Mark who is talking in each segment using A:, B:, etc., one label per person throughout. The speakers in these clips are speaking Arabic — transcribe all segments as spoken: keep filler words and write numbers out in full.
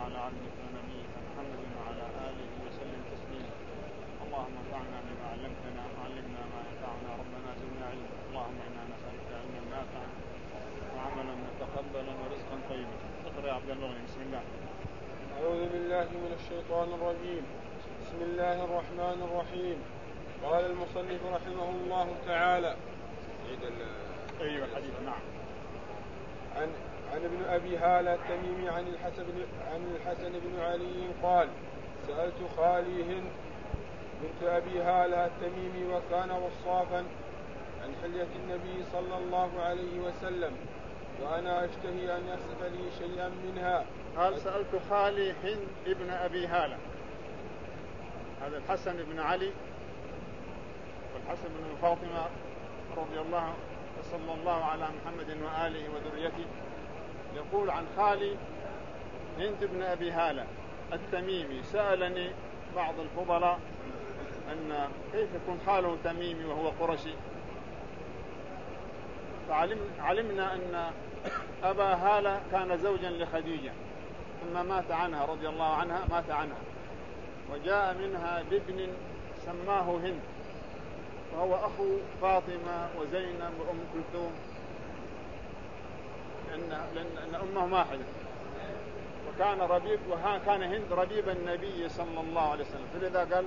A: على عبدك ونبيك محمد وعلى آله وسلم تسليما. اللهم انفعنا بما علمتنا وعلمنا ما ينفعنا ربنا زدنا علما. اللهم إنا نسألك علما نافعا وعملا متقبلا ورزقا طيبا. اقرأ يا عبد الله. بسم الله.
B: أعوذ بالله من الشيطان الرجيم. بسم الله الرحمن الرحيم. قال المصنف رحمه الله تعالى
A: أيوة الحديث. نعم.
B: عن عن ابن أبي هالة التميمي عن الحسن عن الحسن بن علي قال سألت خالي هند بنت أبي هالة التميمي وكان وصافا عن حلية النبي صلى الله عليه وسلم وأنا أشتهي أن يصف لي شيئا منها.
A: قال سألت خالي هند ابن أبي هالة. هذا الحسن بن علي والحسن بن فاطمة رضي الله وصلى الله على محمد وآله وذريته. يقول عن خالي هند بن أبي هالة التميمي سألني بعض الفضلاء أن كيف يكون خاله تميمي وهو قرشي، فعلمنا أن أبا هالة كان زوجا لخديجة ثم مات عنها رضي الله عنها مات عنها وجاء منها بابن سماه هند وهو أخو فاطمة وزينب وأم كلثوم لأن, لأن أمهم واحدة وكان ربيب وها كان هند ربيب النبي صلى الله عليه وسلم. فلذا قال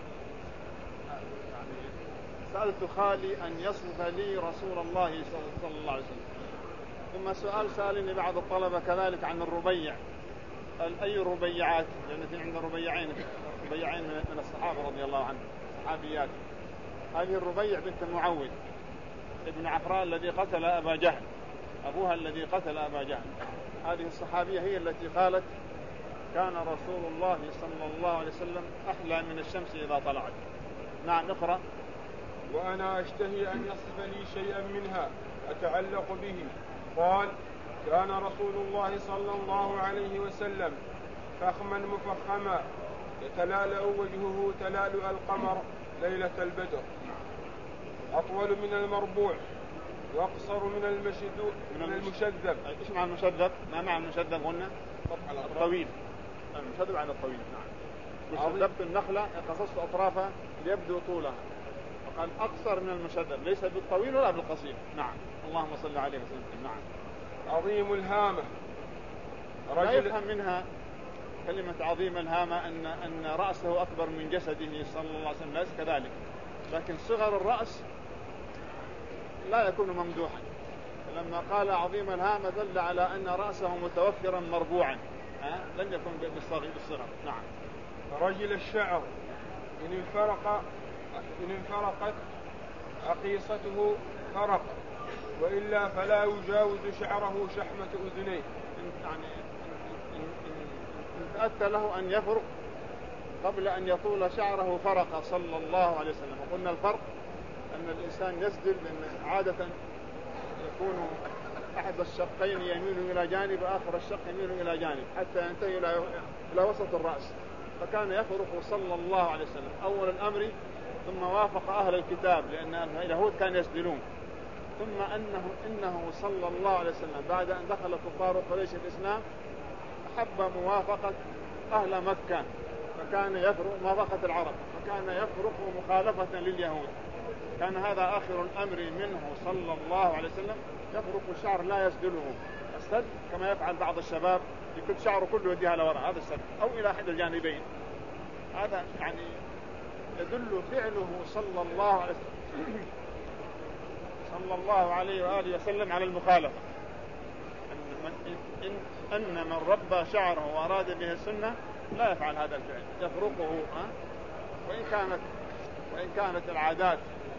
A: يعني سألت خالي أن يصف لي رسول الله صلى الله عليه وسلم. ثم سؤال سألني بعض الطلبة كذلك عن الربيع. قال أي ربيعات؟ لأن في عندنا ربيعين ربيعين من الصحابة رضي الله عنهم صحابيات. هذه الربيع بنت معوذ ابن عفراء الذي قتل أبا جهل أبوها الذي قتل أبا جهل. هذه الصحابية هي التي قالت كان رسول الله صلى الله عليه وسلم أحلى من الشمس إذا طلعت. نعم اقرأ.
B: وأنا أشتهي أن يصف لي شيئا منها أتعلق به. قال كان رسول الله صلى الله عليه وسلم فخما مفخما يتلالأ وجهه تلالؤ القمر ليلة البدر أطول من المربوع وأقصر من المشذوب من المشذب.
A: إيش معنى المشذب؟ ما معنى المشذب هنا؟ الطويل. المشذب عن الطويل. نعم. شذبت النخلة قصصت أطرافها ليبدو طولها وقال أقصر من المشذب ليس بالطويل ولا بالقصير. نعم. اللهم صل عليه وسلم. نعم.
B: عظيم الهامة.
A: لا يفهم منها كلمة عظيم الهامة أن أن رأسه أكبر من جسده صلى الله عليه وسلم، ليس كذلك، لكن صغر الرأس لا يكون ممدوحا. لما قال عظيم الهامة دل على أن رأسه متوفرا مربوعا لم يكن بالصغر. نعم.
B: رجل الشعر إن انفرق إن انفرقت عقيصته فرق وإلا فلا يجاوز شعره شحمة أذنيه.
A: يعني أتى له أن يفرق قبل أن يطول شعره فرق صلى الله عليه وسلم. وقلنا الفرق أن الإنسان يسدل لأن عادة يكون أحد الشقين يميل إلى جانب آخر الشق يميل إلى جانب حتى ينتهي إلى وسط الرأس. فكان يفرق صلى الله عليه وسلم أول الأمر ثم وافق أهل الكتاب لأن اليهود كانوا يسدلون. ثم أنه إنه صلى الله عليه وسلم بعد أن دخل كفار قريش الإسلام أحب موافقة أهل مكة فكان يفرق موافقة العرب فكان يفرق مخالفة لليهود. كان هذا آخر الأمر منه صلى الله عليه وسلم يفرق الشعر لا يسدله السد كما يفعل بعض الشباب يكون شعره كله يديها لوراء هذا السد أو إلى أحد الجانبين. هذا يعني يدل فعله صلى الله عليه وسلم صلى الله عليه وآله وسلم على المخالفة. أن من, إن أن من ربى شعره وأراد به السنة لا يفعل هذا الفعل يفرقه. أه؟ وإن كانت وإن كانت العادات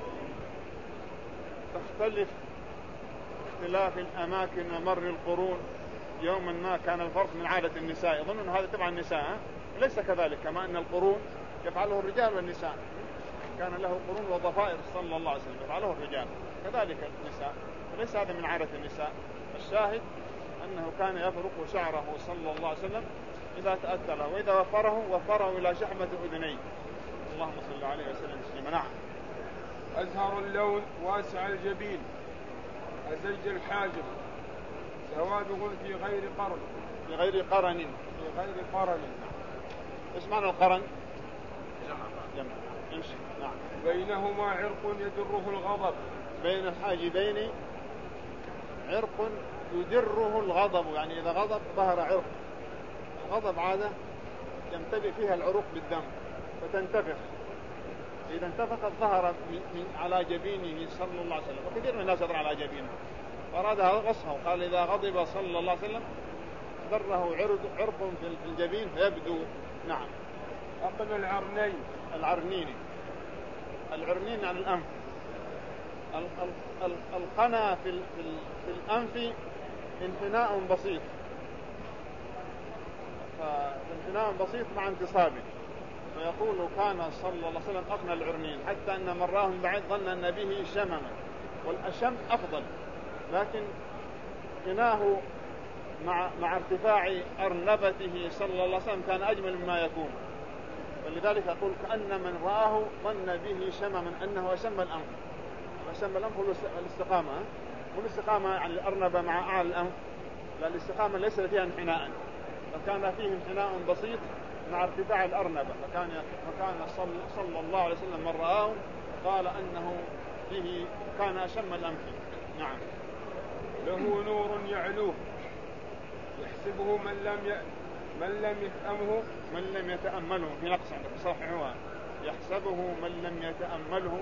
A: تختلف اختلاف الأماكن ومر القرون يوما ما كان الفرق من عادة النساء. يظن أن هذا تبع النساء ليس كذلك كما أن القرون يفعله الرجال والنساء. كان له قرون وضفائر صلى الله عليه وسلم يفعله الرجال كذلك النساء وليس هذا من عادة النساء. الشاهد أنه كان يفرق شعره صلى الله عليه وسلم إذا تأتى له وإذا وفره وفره إلى شحمة أذنيه. اللهم صل عليه وسلم تسليما. نعم.
B: أزهر اللون واسع الجبين أزج الحاجب سواده في غير قرن
A: بغير قرن.
B: بغير قرن.
A: ايش معنى القرن؟ جمع. امشي. نعم.
B: بينهما عرق يدره الغضب.
A: بين الحاجبين عرق يدره الغضب، يعني إذا غضب ظهر عرق. الغضب عادة يمتلئ فيها العروق بالدم فتنتفخ، إذا انتفخت ظهر من على جبينه صلى الله عليه وسلم، وكثير من الناس يظهر على جبينه، فأراد هذا وصفه وقال إذا غضب صلى الله عليه وسلم ضره عرق في الجبين فيبدو. نعم.
B: أقل العرنين.
A: العرنين العرنين عن الأنف. القنا في في الأنف انحناء بسيط، فانحناء بسيط مع انتصابه، فيقول كان صلى الله عليه وسلم أقنى العرنين، حتى أن من راه بعيد ظن أن به شمما، والأشم أفضل، لكن قناه مع مع ارتفاع أرنبته صلى الله عليه وسلم كان أجمل مما يكون، ولذلك يقول كأن من رآه ظن به شمما أنه أشم الأنف. أشم الأنف هو الاستقامة، والاستقامة يعني الأرنبة مع أعلى الأنف، لا الاستقامة ليس فيها انحناء، فكان فيه انحناء بسيط مع ارتفاع الأرنبة، فكان فكان صلى, صلى الله عليه وسلم من رآه قال أنه فيه كان أشم الأنف. نعم.
B: له نور يعلوه يحسبه من لم ي... من لم يفهمه
A: من لم يتأمله، في نقص عندك صحيح، يحسبه من لم يتأمله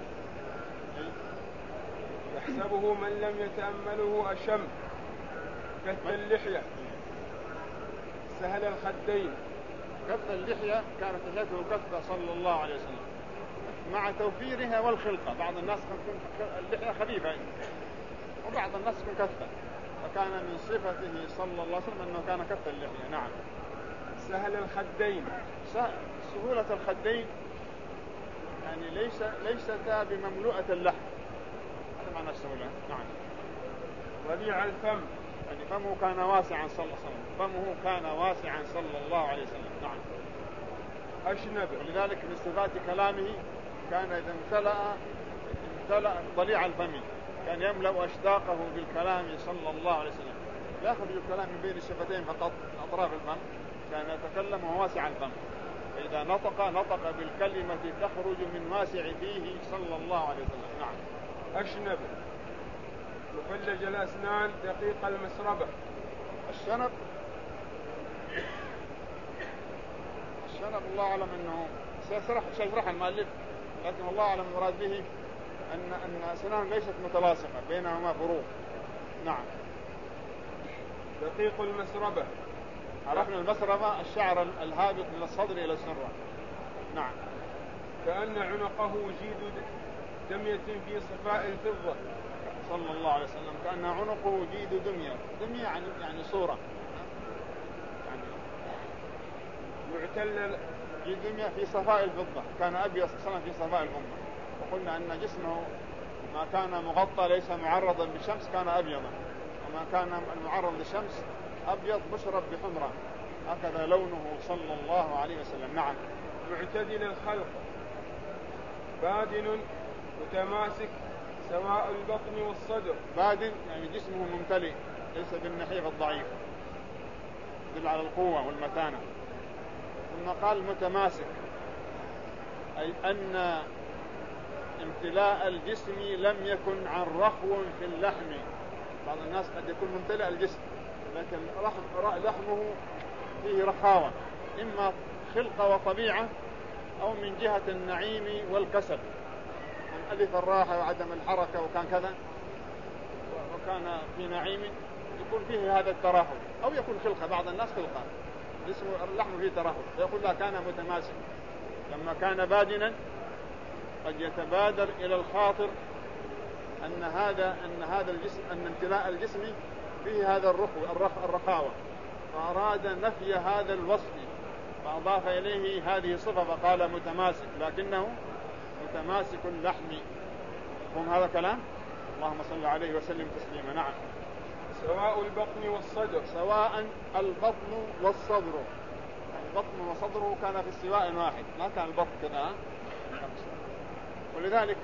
B: يحسبه من لم يتأمله أشم كث اللحية سهل الخدين.
A: كث اللحية كانت لحيته كثة صلى الله عليه وسلم مع توفيرها والخلقة، بعض الناس تكون اللحية خفيفة وبعض الناس تكون كثة، فكان من صفته صلى الله عليه وسلم أنه كان كث اللحية. نعم.
B: سهل الخدين.
A: سهولة الخدين يعني ليس ليست بمملوءة اللحم، هذا معنى السهولة. نعم.
B: ربيع الفم،
A: يعني فمه كان واسعا صلى الله عليه وسلم، فمه كان واسعا صلى الله عليه وسلم. نعم.
B: أشنب،
A: ولذلك من صفات كلامه كان إذا امتلأ امتلأ ضليع الفم، كان يملأ أشداقه بالكلام صلى الله عليه وسلم، لا يخرج الكلام من بين الشفتين فقط أطراف الفم، كان يتكلم وواسع الفم، فإذا نطق نطق بالكلمة تخرج من واسع فيه صلى الله عليه وسلم. نعم.
B: أشنب، مفلج الأسنان دقيق المسربة.
A: الشنب الشنب الله أعلم أنه سيشرح سيشرح المؤلف، لكن الله أعلم المراد به أن أن أسنان ليست متلاصقة بينهما فروق. نعم.
B: دقيق المسربة،
A: عرفنا المسربة الشعر الهابط من الصدر إلى السرة. نعم.
B: كأن عنقه جيد دمية في صفاء الفضة
A: صلى الله عليه وسلم، كأن عنقه جيد دمية، دمية يعني يعني صورة، يعني
B: معتل
A: جيد دمية في صفاء الفضة، كان أبيض صلى في صفاء الفضة، وقلنا أن جسمه ما كان مغطى ليس معرضا بالشمس كان أبيضا، وما كان المعرض للشمس أبيض مشرب بحمرة، هكذا لونه صلى الله عليه وسلم. نعم.
B: معتدل الخلق، بادن متماسك سواء البطن والصدر.
A: بادن يعني جسمه ممتلئ ليس بالنحيف الضعيف، يدل على القوة والمتانة. ثم قال متماسك، أي أن امتلاء الجسم لم يكن عن رخو في اللحم، بعض الناس قد يكون ممتلئ الجسم لكن لحمه فيه رخاوة، إما خلقة وطبيعة أو من جهة النعيم والكسل، من ألف الراحة وعدم الحركة وكان كذا وكان في نعيم يكون فيه هذا التراحل، أو يكون خلقة، بعض الناس خلقة جسم اللحم فيه تراحل، فيقول لا كان متماسك. لما كان بادنا قد يتبادر إلى الخاطر أن هذا أن هذا الجسم أن امتلاء الجسم فيه هذا الرخو الرخ الرخاوة، فأراد نفي هذا الوصف فأضاف إليه هذه الصفة فقال متماسك، لكنه متماسك اللحم. هم هذا كلام اللهم صل عليه وسلم تسليما. نعم.
B: سواء البطن والصدر،
A: سواء البطن والصدر، البطن وصدره كان في السواء واحد، ما كان البطن كذا، ولذلك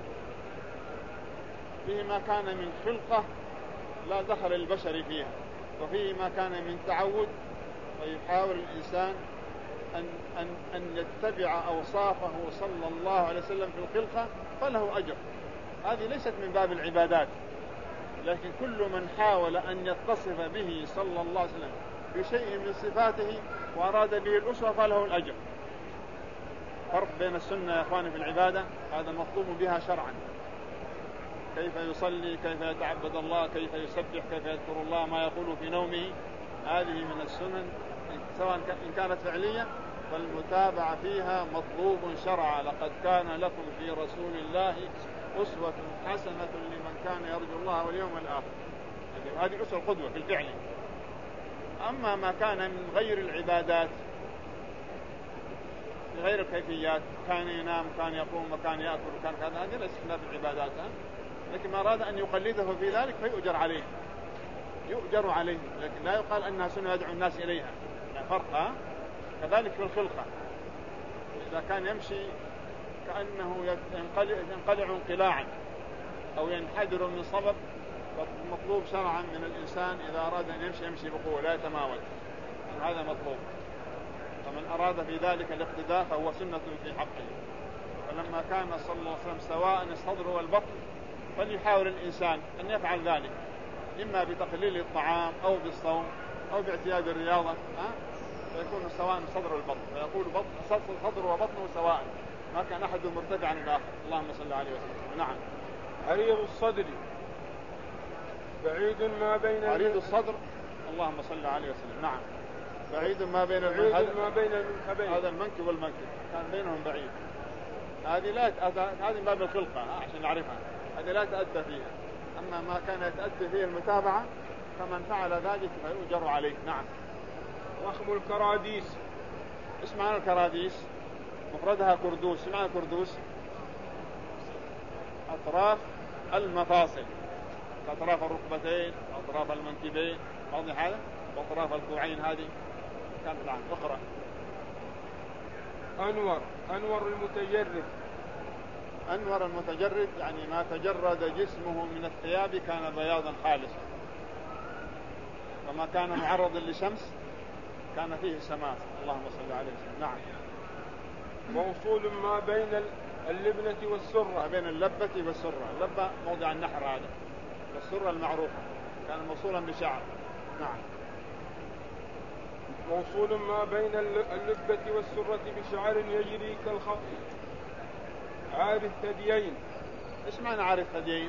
A: فيه ما كان من خلقة لا دخل البشر فيها، وفيه ما كان من تعود، ويحاول الإنسان أن, أن, أن يتبع أوصافه صلى الله عليه وسلم في الخلقة فله أجر. هذه ليست من باب العبادات، لكن كل من حاول أن يتصف به صلى الله عليه وسلم بشيء من صفاته وأراد به الأسوة فله الأجر. فرق بين السنة يا أخواني في العبادة، هذا مطلوب بها شرعا، كيف يصلي، كيف يتعبد الله، كيف يسبح، كيف يذكر الله، ما يقول في نومه، هذه من السنن سواء إن كانت فعلية فالمتابعة فيها مطلوب شرعا. لقد كان لكم في رسول الله أسوة حسنة لمن كان يرجو الله واليوم الآخر. هذه أسوة القدوة في الفعل. أما ما كان من غير العبادات، غير الكيفيات، كان ينام، كان يقوم، وكان يأكل، وكان كذا، هذه ليست من العبادات، لكن ما أراد أن يقلده في ذلك فيؤجر عليه، يؤجر عليه، لكن لا يقال أنها سنة يدعو الناس إليها، لا فرق. كذلك في الخلقة، إذا كان يمشي كأنه ينقلع انقلاعا أو ينحدر من صبب، فمطلوب شرعا من الإنسان إذا أراد أن يمشي يمشي بقوة لا يتماوت، هذا مطلوب. فمن أراد في ذلك الاقتداء فهو سنة في حقه. فلما كان صلى الله عليه وسلم سواء الصدر والبطن فليحاول الإنسان أن يفعل ذلك، إما بتقليل الطعام أو بالصوم أو باعتياد الرياضة، ها؟ فيكون سواء الصدر والبطن، فيقول بطن صدر وبطنه سواء، ما كان أحد مرتفع عن الآخر. اللهم صل عليه وسلم. نعم.
B: عريض الصدر بعيد ما بين
A: عريض الصدر، اللهم صل عليه وسلم. نعم. بعيد ما بين
B: بعيد ما بين المنكبين،
A: هذا المنكب والمنكب كان بينهم بعيد. هذه لا هذه من باب الخلقة عشان نعرفها، هذه لا تأدى فيها. أما ما كان يتأدى فيه المتابعة فمن فعل ذلك فيؤجر عليه. نعم.
B: وخم الكراديس.
A: ايش معنى الكراديس؟ مفردها كردوس. ايش معنى كردوس؟ أطراف المفاصل، أطراف الركبتين، أطراف المنكبين، واضح هذا؟ وأطراف الكوعين. هذه كانت الآن. اقرأ.
B: أنور أنور المتجرد.
A: أنور المتجرد يعني ما تجرد جسمه من الثياب كان بياضا خالصا، وما كان معرضا لشمس كان فيه سماء. اللهم صل عليه وسلم. نعم.
B: موصول ما بين اللبنة والسرة.
A: ما بين اللبة والسرة. اللبة موضع النحر هذا، والسرة المعروفة، كان موصولا بشعر. نعم.
B: موصول ما بين اللبة والسرة بشعر يجري كالخط. عاري الثديين.
A: ايش معنى عاري الثديين؟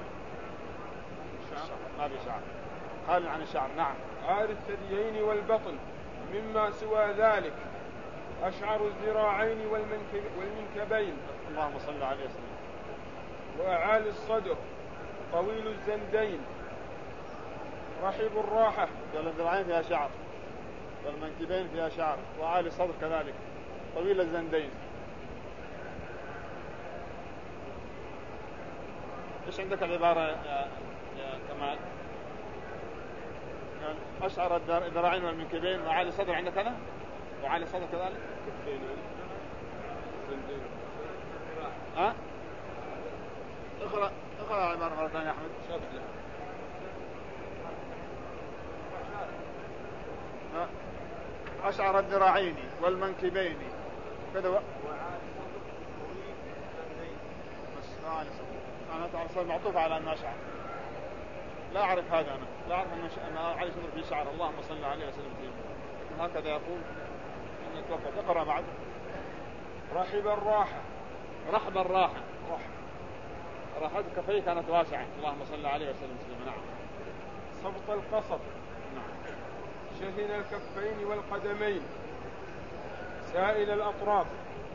A: ما بشعر، خال عن الشعر. نعم.
B: عاري الثديين والبطن مما سوى ذلك أشعر الذراعين والمنكب والمنكبين.
A: اللهم صل عليه وسلم.
B: وأعالي الصدر طويل الزندين رحب الراحة.
A: الذراعين فيها شعر والمنكبين فيها شعر، وأعالي الصدر كذلك طويل الزندين. ايش عندك العبارة يا, يا كمال؟ يعني أشعر الذراعين والمنكبين وأعالي الصدر عندك هذا؟ وأعالي الصدر كذلك؟ ها؟ اقرأ اقرأ العبارة مرة ثانية يا أحمد.
B: شكله
A: أشعر الذراعين والمنكبين كذا و... أنا تعرف معطوف على أن أشعر، لا أعرف هذا، أنا لا أعرف أن أنا علي صدر في شعر. اللهم صل عليه وسلم فيه. لكن هكذا يقول أن يتوقف. اقرأ بعد.
B: رحب الراحة.
A: رحب الراحة. راحت كفيه كانت واسعة. اللهم صل عليه وسلم فيه. نعم.
B: صبط القصب.
A: نعم.
B: شهن الكفين والقدمين سائل الأطراف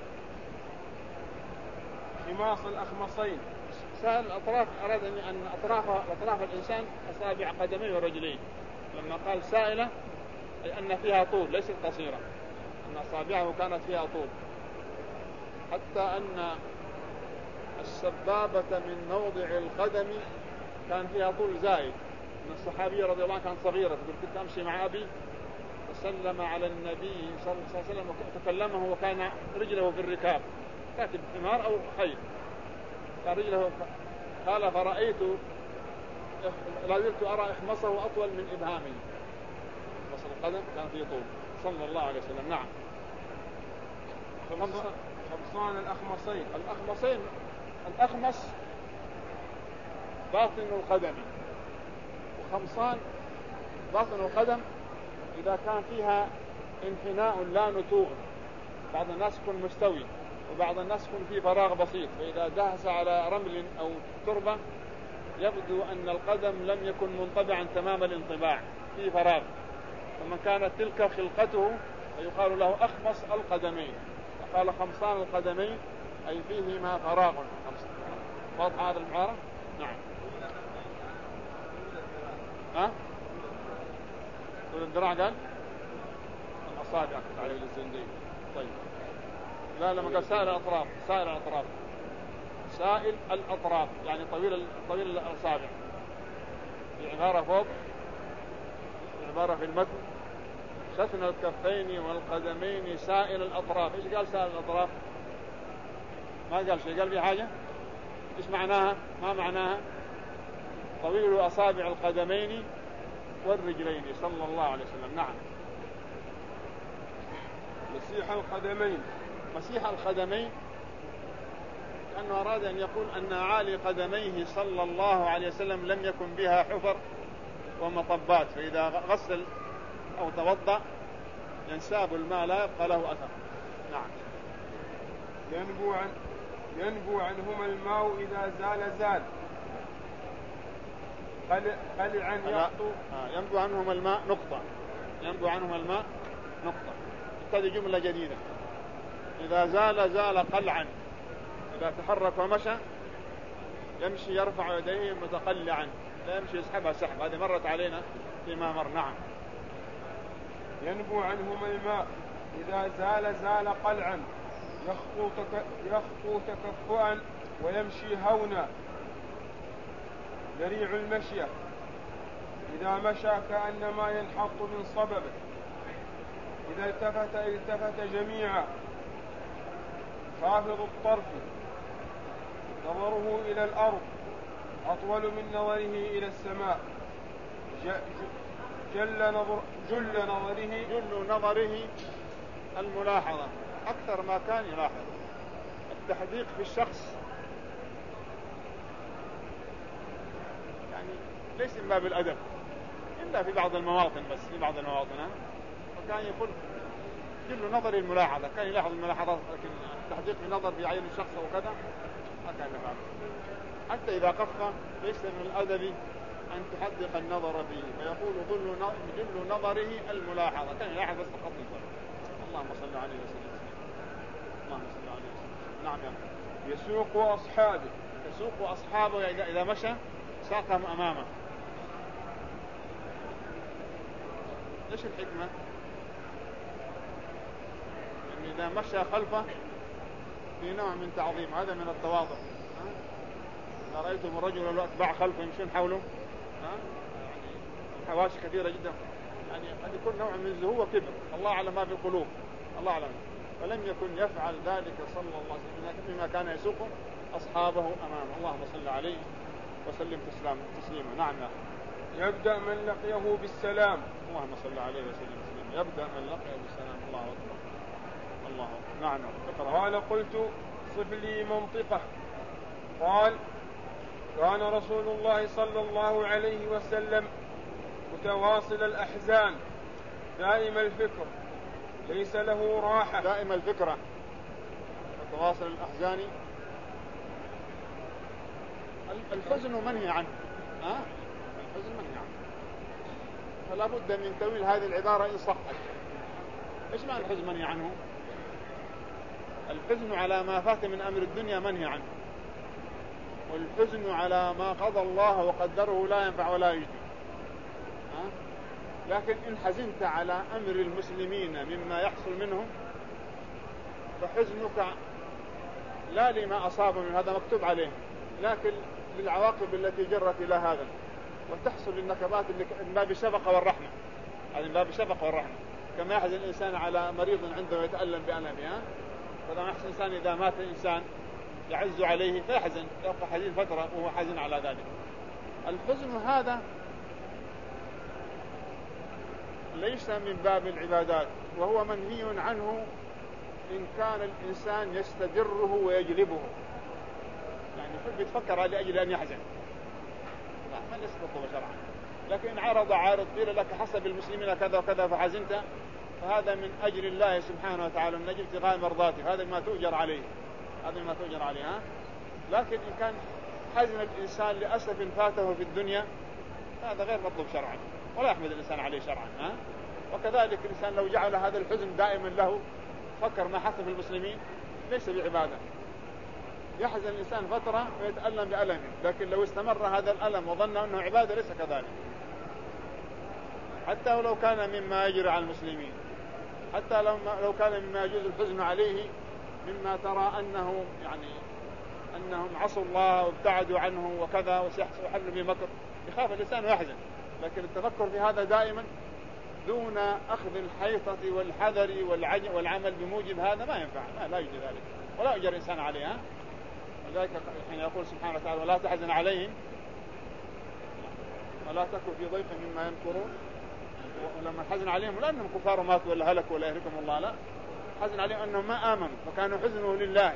B: خماص الأخمصين.
A: سائل الأطراف أراد أن أطراف أطراف الإنسان أصابع قدميه ورجليه. لما قال سائلة أي أن فيها طول ليست قصيرة، أن أصابعه كانت فيها طول، حتى أن السبابة من موضع القدم كان فيها طول زائد. من الصحابية رضي الله عنها كانت صغيرة، كنت أمشي مع أبي فسلم على النبي صلى الله عليه وسلم وتكلمه وكان رجله في الركاب، كاتب حمار أو خيل، كان رجله قال فرأيت لا زلت أرى إخمصه أطول من إبهامه، أصل القدم كان فيه طول صلى الله عليه وسلم. نعم.
B: خمصان الأخمصين.
A: الأخمصين الأخمص باطن القدم، وخمصان باطن القدم إذا كان فيها انحناء لا نتوء. بعض الناس يكون مستوي وبعض الناس يكون فيه فراغ بسيط، فإذا دهس على رمل أو تربة يبدو أن القدم لم يكن منطبعا تمام الانطباع، فيه فراغ. ومن كانت تلك خلقته يقال له أخمص القدمين، وقال خمصان القدمين أي فيهما فراغ. واضح هذا العبارة؟ نعم. ها؟ طول الذراع قال الأصابع كنت عليه للزندين. طيب لا لما قال سائل الأطراف، سائل الأطراف سائل الأطراف يعني طويل طويل الأصابع. في عبارة فوق، في عبارة في المتن شفن الكفين والقدمين سائل الأطراف. إيش قال سائل الأطراف؟ ما قال شيء، قال في حاجة. إيش معناها؟ ما معناها؟ طويل أصابع القدمين والرجلين صلى الله عليه وسلم. نعم.
B: مسيح القدمين.
A: مسيح القدمين لأنه أراد أن يقول أن أعالي قدميه صلى الله عليه وسلم لم يكن بها حفر ومطبات، فإذا غسل أو توضأ ينساب الماء لا يبقى له أثر. نعم.
B: ينبو عن ينبو عنهما الماء إذا زال زال قلعا يخطو.
A: آه ينبو عنهما الماء نقطة، ينبو عنهما الماء نقطة. هذه جملة جديدة. إذا زال زال قلعا، إذا تحرك ومشى يمشي يرفع يديه متقلعا، لا يمشي يسحبها سحب. هذه مرت علينا فيما مر. نعم.
B: ينبو عنهما الماء إذا زال زال قلعا يخطو, تك... يخطو تكفؤا ويمشي هونا يريع المشية إذا مشى كأنما ينحط من صببه إذا التفت التفت جميعا خافض الطرف نظره إلى الأرض أطول من نظره إلى السماء جل نظر جل نظره
A: جل نظره الملاحظة أكثر ما كان يلاحظ. التحديق في الشخص يعني ليس من باب الأدب إلا في بعض المواطن، بس في بعض المواطن. وكان يقول جل نظر الملاحظة، كان يلاحظ الملاحظات، لكن التحديق بالنظر في عين الشخص وكذا ما كان يفعل. حتى إذا قف ليس من الأدب أن تحدق النظر فيه، فيقول جل نظره الملاحظة، كان يلاحظ بس فقط النظر. اللهم صل عليه وسلم. اللهم صل عليه وسلم. نعم.
B: يسوق أصحابه
A: يسوق أصحابه إذا إذا مشى ساقهم أمامه. إيش الحكمة؟ إن إذا مشى خلفه في نوع من تعظيم، هذا من التواضع. إذا رأيتم الرجل لو أتباع خلفه يمشون حوله يعني حواشي كثيرة جدا، يعني قد يكون نوع من زهو وكبر، الله أعلم ما في القلوب، الله أعلم. فلم يكن يفعل ذلك صلى الله عليه وسلم بما كان يسوق أصحابه أمامه. اللهم صل عليه وسلم تسليما. نعم.
B: يبدأ من لقيه بالسلام.
A: اللهم صل عليه وسلم تسليما. يبدأ من لقيه بالسلام. الله أكبر. الله أكبر. نعم.
B: قال قلت صف لي منطقة. قال كان رسول الله صلى الله عليه وسلم متواصل الأحزان دائم الفكر ليس له راحة.
A: دائم الفكرة متواصل الأحزان. الحزن منهي عنه. ها؟ الحزن منهي عنه، فلا بد من تأويل هذه العبارة إن صحت. إيش معنى الحزن منهي عنه؟ الحزن على ما فات من أمر الدنيا منهي عنه، والحزن على ما قضى الله وقدره لا ينفع ولا يجدي. لكن إن حزنت على أمر المسلمين مما يحصل منهم فحزنك لا لما أصاب من هذا مكتوب عليه، لكن للعواقب التي جرت إلى هذا، وتحصل النكبات من باب الشفقة والرحمة. هذا من باب الشفقة والرحمة. كما يحزن الإنسان على مريض عنده يتألم بألمه، فإذا يحزن الإنسان إذا مات إنسان يعز عليه فيحزن، يبقى حزين فترة وهو حزين على ذلك. الحزن هذا ليس من باب العبادات، وهو منهي عنه إن كان الإنسان يستدره ويجلبه، يعني يحب يتفكر لأجل أن يحزن، لا ما يستطيع شرعا. لكن عرض عارض قيل لك حسب المسلمين كذا وكذا فحزنت، فهذا من أجل الله سبحانه وتعالى، من أجل ابتغاء مرضاته، هذا ما تؤجر عليه، هذا ما تؤجر عليه. ها؟ لكن إن كان حزن الإنسان لأسف فاته في الدنيا، هذا غير مطلوب شرعا ولا يحمد الإنسان عليه شرعا. ها؟ وكذلك الإنسان لو جعل هذا الحزن دائما له، فكر ما حصل في المسلمين، ليس بعبادة. يحزن الإنسان فترة ويتألم بألمه، لكن لو استمر هذا الألم وظن أنه عبادة ليس كذلك، حتى ولو كان مما يجري على المسلمين، حتى لو لو كان مما يجوز الحزن عليه، مما ترى أنه يعني أنهم عصوا الله وابتعدوا عنه وكذا وسيحصل به مكر، يخاف الإنسان ويحزن. لكن التفكر في هذا دائما دون أخذ الحيطة والحذر والعمل بموجب هذا ما ينفع، لا, لا يوجد ذلك ولا يجري الإنسان عليها. ولذلك حين يقول سبحانه وتعالى ولا تحزن عليهم ولا تكن في ضيق مما يمكرون، ولما حزن عليهم لا أنهم كفار ماتوا ولا هلكوا ولا يهلكهم الله، لا، حزن عليهم أنهم ما آمنوا فكانوا حزنوا لله.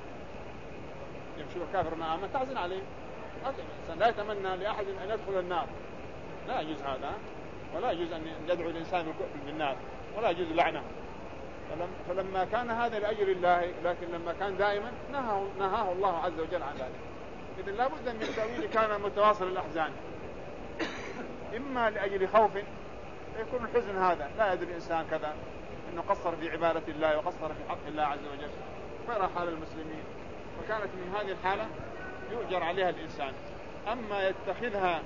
A: يمشوا الكافر ما آمن تحزن عليه، الإنسان لا يتمنى لأحد أن يدخل النار، لا يجوز هذا، ولا يجوز أن يدعو الإنسان بالنار، ولا يجوز لعنه. فلما كان هذا لأجل الله، لكن لما كان دائما نهاه, نهاه الله عز وجل عن ذلك. إذن لا بد من تأويل كان متواصل الأحزان، إما لأجل خوف يكون الحزن هذا لا يدري الإنسان كذا أنه قصر في عبادة الله وقصر في حق الله عز وجل فيرى حال المسلمين، وكانت من هذه الحالة يؤجر عليها الإنسان. أما يتخذها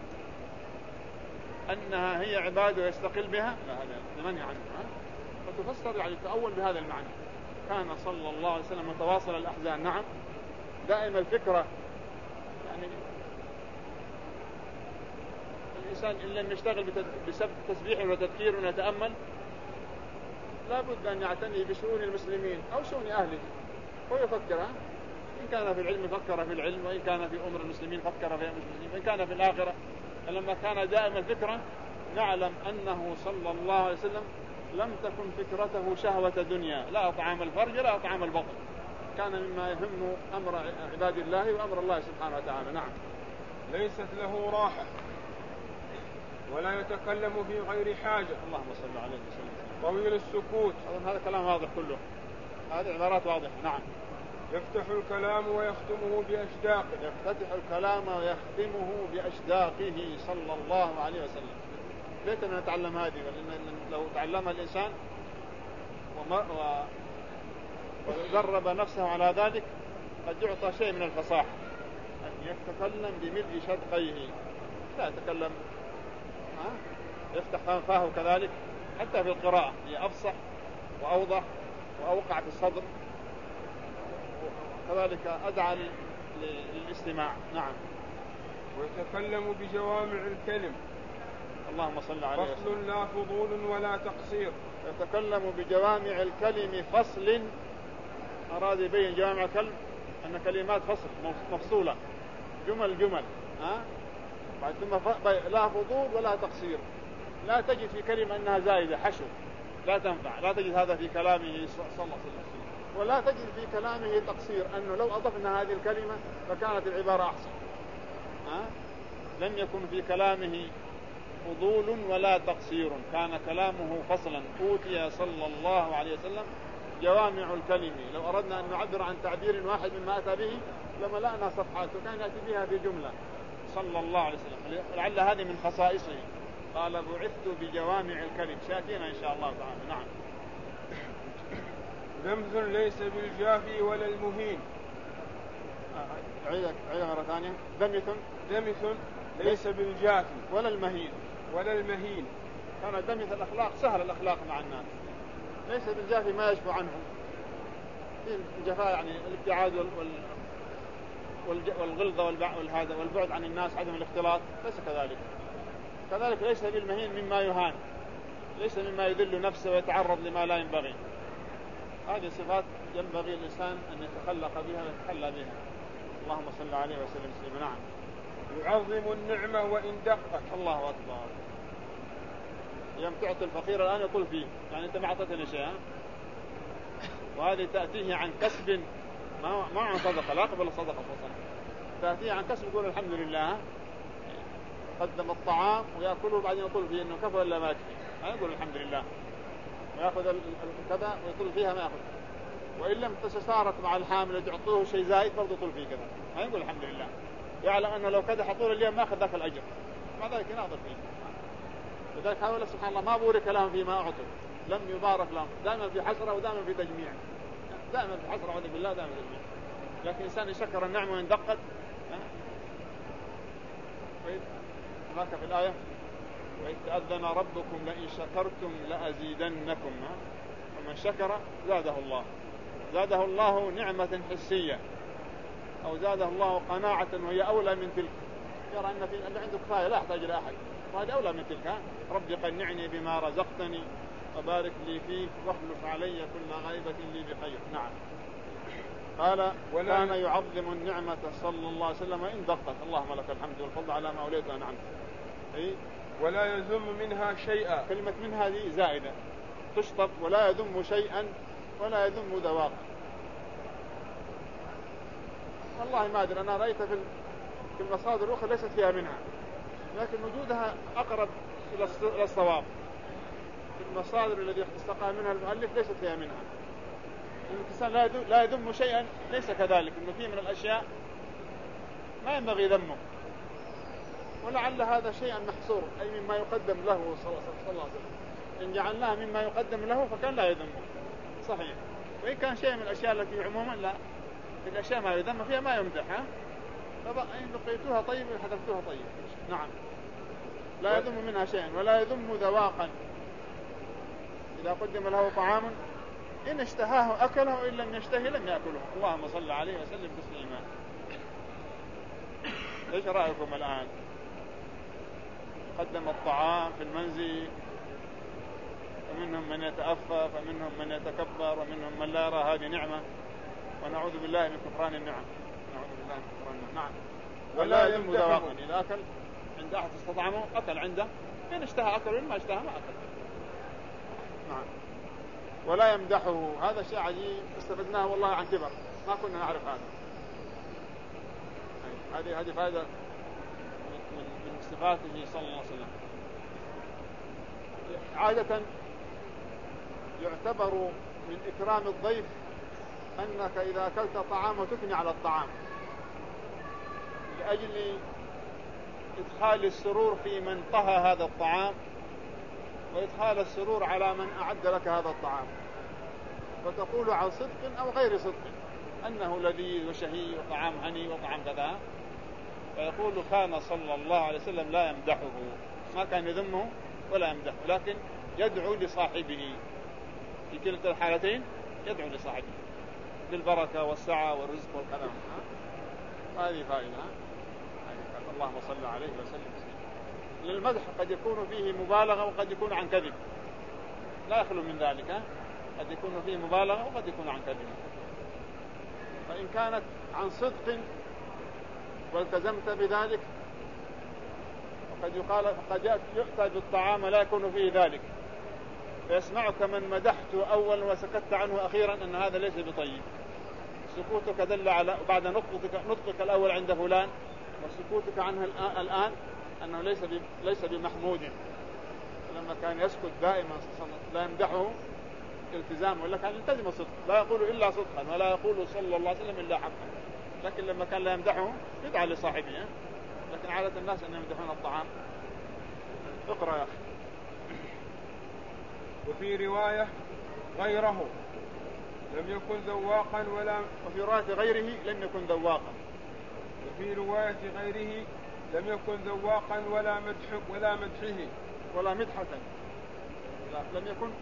A: أنها هي عبادة ويستقل بها، لا، هذا منهي عنها، فتفسر يعني تأول بهذا المعنى. كان صلى الله عليه وسلم متواصل الأحزان، نعم، دائما الفكرة، يعني الإنسان إن لم يشتغل بسبب تسبيح وتذكير ويتأمل لا بد أن يعتني بشؤون المسلمين أو شؤون أهله ويفكر، إن كان في العلم فكر في العلم، وإن كان في أمر المسلمين فكر في أمر المسلمين، وإن كان في الآخرة. لما كان دائما الفكرة نعلم أنه صلى الله عليه وسلم لم تكن فكرته شهوة دنيا، لا طعام الفرج لا طعام البطن، كان مما يهم أمر عباد الله وأمر الله سبحانه وتعالى. نعم.
B: ليست له راحة ولا يتكلم في غير حاجة.
A: اللهم صل عليه وسلم.
B: طويل السكوت.
A: أظن هذا كلام واضح كله، هذه عبارات واضحة. نعم.
B: يفتح الكلام ويختمه بأشداقه.
A: يفتتح الكلام ويختمه بأشداقه صلى الله عليه وسلم. ليتنا نتعلم هذه، لأن لو تعلمها الإنسان ودرب نفسه على ذلك قد يعطى شيء من الفصاحة، أن يتكلم بملء شدقيه، لا يتكلم ها؟ يفتح فاه كذلك، حتى في القراءة هي أفصح وأوضح وأوقع في الصدر، كذلك أدعى للاستماع. نعم.
B: ويتكلم بجوامع الكلم.
A: اللهم صل عليه وسلم.
B: فصل لا فضول ولا تقصير.
A: يتكلم بجوامع الكلم. فصل أراد يبين جوامع الكلم أن كلمات فصل مفصولة، جمل جمل ها؟ بعد ثم لا فضول ولا تقصير، لا تجد في كلمة أنها زائدة حشو، لا تنفع، لا تجد هذا في كلامه صلى الله عليه وسلم، ولا تجد في كلامه تقصير، أنه لو أضفنا هذه الكلمة فكانت العبارة أحسن. ها؟ لم يكن في كلامه فضول ولا تقصير، كان كلامه فصلا. أوتي صلى الله عليه وسلم جوامع الكلم. لو أردنا أن نعبر عن تعبير واحد مما أتى به لملأنا صفحات، وكان يأتي بها بجملة صلى الله عليه وسلم. لعل هذه من خصائصه، قال بعثت بجوامع الكلم، سيأتينا إن شاء الله تعالى. نعم.
B: رمز ليس بالجافي ولا المهين.
A: عيدك عيدك مرة ثانية. دمث
B: دمث ليس بالجافي
A: ولا المهين
B: ولا المهين.
A: كان دمث الأخلاق سهل الأخلاق مع الناس، ليس بالجافي ما يشفع عنهم. الجفاء يعني الابتعاد وال والغلظة والهذا والبعد عن الناس، عدم الاختلاط، ليس كذلك. كذلك ليس بالمهين مما يهان، ليس مما يذل نفسه ويتعرض لما لا ينبغي. هذه صفات ينبغي الإنسان أن يتخلق بها ويتحلى بها. اللهم صل عليه وسلم. نعم.
B: يعظم النعمة وإن دقت.
A: الله أكبر. يوم تعطي الفقير الآن يقول فيه يعني أنت ما أعطيتني شيء، وهذه تأتيه عن كسب ما ما عن صدقة، لا قبل الصدقة فصلا، تأتيه عن كسب يقول الحمد لله، قدم الطعام ويأكله وبعدين يقول فيه إنه كفى ولا ما يكفي، ما يقول الحمد لله، ويأخذ كذا ويقول فيها ما يأخذ. وإن لم تسارت مع الحامل تعطوه شيء زايد برضه يقول فيه كذا، ما يقول الحمد لله، يعلم أنه لو كدح طول اليوم ما أخذ ذاك الأجر، مع ذلك يناظر فيه. لذلك هؤلاء سبحان الله ما بورك لهم فيما أعطوا، لم يبارك لهم، دائما في حسرة ودائما في تجميع، دائما في حسرة وعوذ بالله دائما في تجميع. لكن إنسان يشكر النعمة وإن دقت. هناك في الآية وإذ تأذن ربكم لئن شكرتم لأزيدنكم، ومن شكر زاده الله، زاده الله نعمة حسية أو زاده الله قناعة وهي أولى من تلك، يرى أن في اللي عنده كفاية لا يحتاج إلى أحد، وهذا أولى من تلك. ربي قنعني بما رزقتني وبارك لي فيه واخلف علي كل غيبة لي بخير. نعم. قال كان يعظم النعمة صلى الله عليه وسلم وإن دقت، اللهم لك الحمد والفضل على ما أوليت عنك. أي
B: ولا يذم منها شيئا،
A: كلمة من هذه زائدة تشطب، ولا يذم شيئا ولا يذم ذواقا. والله ما أدري، أنا رأيت في المصادر الأخرى ليست فيها منها، لكن وجودها أقرب إلى الصواب. في المصادر الذي استقى منها المؤلف ليست فيها منها. الإنسان لا يذم شيئا ليس كذلك، إنه فيه من الأشياء ما ينبغي ذمه، ولعل هذا شيئا محصور، أي مما يقدم له صلى الله عليه وسلم. إن جعلناه مما يقدم له فكان لا يذمه، صحيح. وإن كان شيء من الأشياء التي عموما لا، في الأشياء ما يذم فيها ما يمدح، فإن لقيتوها طيب حذفتوها طيب. نعم. لا يذم منها شيئا ولا يذم ذواقا، إذا قدم له طعام إن اشتهاه أكله وإن لم يشتهي لم يأكله. اللهم صل عليه وسلم تسليما. ايش رأيكم الآن؟ قدم الطعام في المنزل، ومنهم من يتأفف ومنهم من يتكبر ومنهم من لا يرى هذه نعمة، ونعوذ بالله من كفران النعم، نعوذ بالله من كفران النعم. نعم. ولا يذم ذواقا، إذا أكل عند أحد استطعمه أكل عنده، إن اشتهى أكل وإن ما اشتهى ما أكل. نعم. ولا يمدحه، هذا شيء عجيب استفدناه والله عن كبر، ما كنا نعرف هذا. هذه هذه فائدة من من صفاته صلى الله عليه وسلم. عادة يعتبر من إكرام الضيف أنك إذا أكلت طعام تثني على الطعام، لأجل إدخال السرور في من طهى هذا الطعام، وإدخال السرور على من أعد لك هذا الطعام، فتقول عن صدق أو غير صدق أنه لذيذ وشهي وطعام هني وطعام كذا. فيقول كان صلى الله عليه وسلم لا يمدحه، ما كان يذمه ولا يمدحه، لكن يدعو لصاحبه في كلتا الحالتين، يدعو لصاحبه بالبركة والسعة والرزق والكلام. هذه فائدة. اللهم صل عليه وسلم. للمدح قد يكون فيه مبالغة وقد يكون عن كذب، لا يخلو من ذلك، قد يكون فيه مبالغة وقد يكون عن كذب. فإن كانت عن صدق والتزمت بذلك، وقد يقال فقد يؤتى بالطعام لا يكون فيه ذلك، فيسمعك من مدحته أولا وسكت عنه أخيرا أن هذا ليس بطيب. سكوتك دل على بعد نطقك, نطقك الأول عند فلان وسكوتك عنه الآن أنه ليس ليس بمحمود. لما كان يسكت دائما لا يمدحه التزام، ولا كان يلتزم الصدق، لا يقول إلا صدقا ولا يقول صلى الله عليه وسلم إلا حقا. لكن لما كان لا يمدحه يدعى لصاحبه. لكن عادة الناس أن يمدحون الطعام. اقرأ يا أخي.
B: وفي رواية غيره لم يكن ذواقا ولا
A: وفي رواية غيره لم يكن ذواقا
B: وفي رواية غيره لم يكن ذواقا ولا مدح ولا مدحه
A: ولا مدحة. لا لم يكن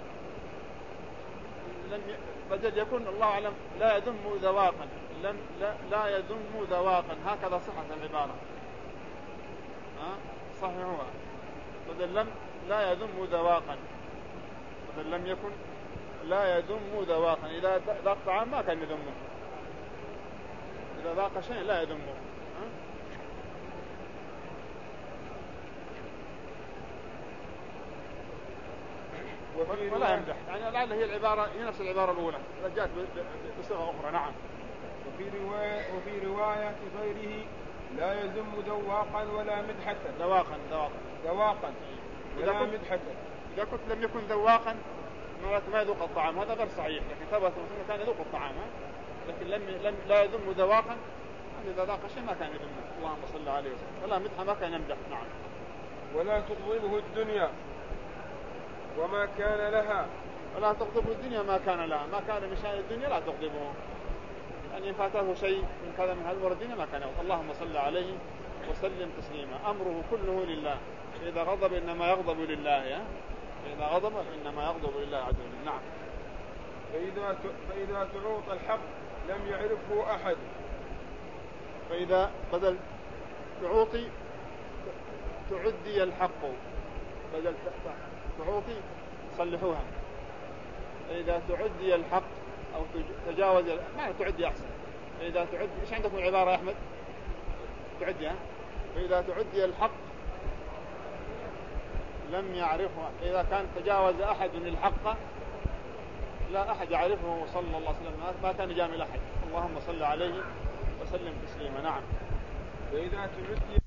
A: لم ي... بدل يكون الله أعلم لا يذم ذواقا، لم لا, لا يذم ذواقا، هكذا صحة العبارة. ها صحيح، هو بدل لم لا يذم ذواقا، بدل لم يكن لا يذم ذواقا. إذا ذاق طعام ما كان يذمه، إذا ذاق شيء لا يذمه.
B: وفي
A: ولا
B: رواية
A: يمدح، يعني لعل هي العبارة هي نفس العبارة الأولى جاءت بصيغة أخرى. نعم.
B: وفي رواية وفي رواية غيره لا يذم ذواقا ولا مدحة.
A: ذواقا ذواقا
B: ذواقا ولا
A: كنت
B: مدحة.
A: إذا كنت لم يكن ذواقا ما يذوق الطعام هذا غير صحيح، لكن ثبت أنه كان يذوق الطعام، لكن لم لم لا يذم ذواقا، إذا ذاق شيء ما كان يذمه. اللهم صل عليه وسلم. ولا مدحة ما كان يمدح. نعم.
B: ولا تغضبه الدنيا وما كان لها.
A: ولا تغضبه الدنيا ما كان لها، ما كان من شأن الدنيا لا تغضبه، أن يعني فاته شيء من كذا من هذا الدنيا ما كان يغضب. اللهم صل عليه وسلم تسليما. أمره كله لله، إذا غضب إنما يغضب لله، يا إذا غضب إنما يغضب لله عز وجل. نعم.
B: فإذا فإذا تعوط الحق لم يعرفه أحد.
A: فإذا بدل تعوطي تعدي الحق، بدل تعوطي صلحوها. فإذا تعدي الحق أو تجاوز ما تعدي أحسن. فإذا تعدي إيش عندكم العبارة يا أحمد؟ تعدي ها؟ فإذا تعدي الحق لم يعرفه، إذا كان تجاوز أحد الحق لا أحد يعرفه صلى الله عليه وسلم، ما كان جامل أحد. اللهم صل عليه وسلم تسليما. نعم.
B: فإذا تعدي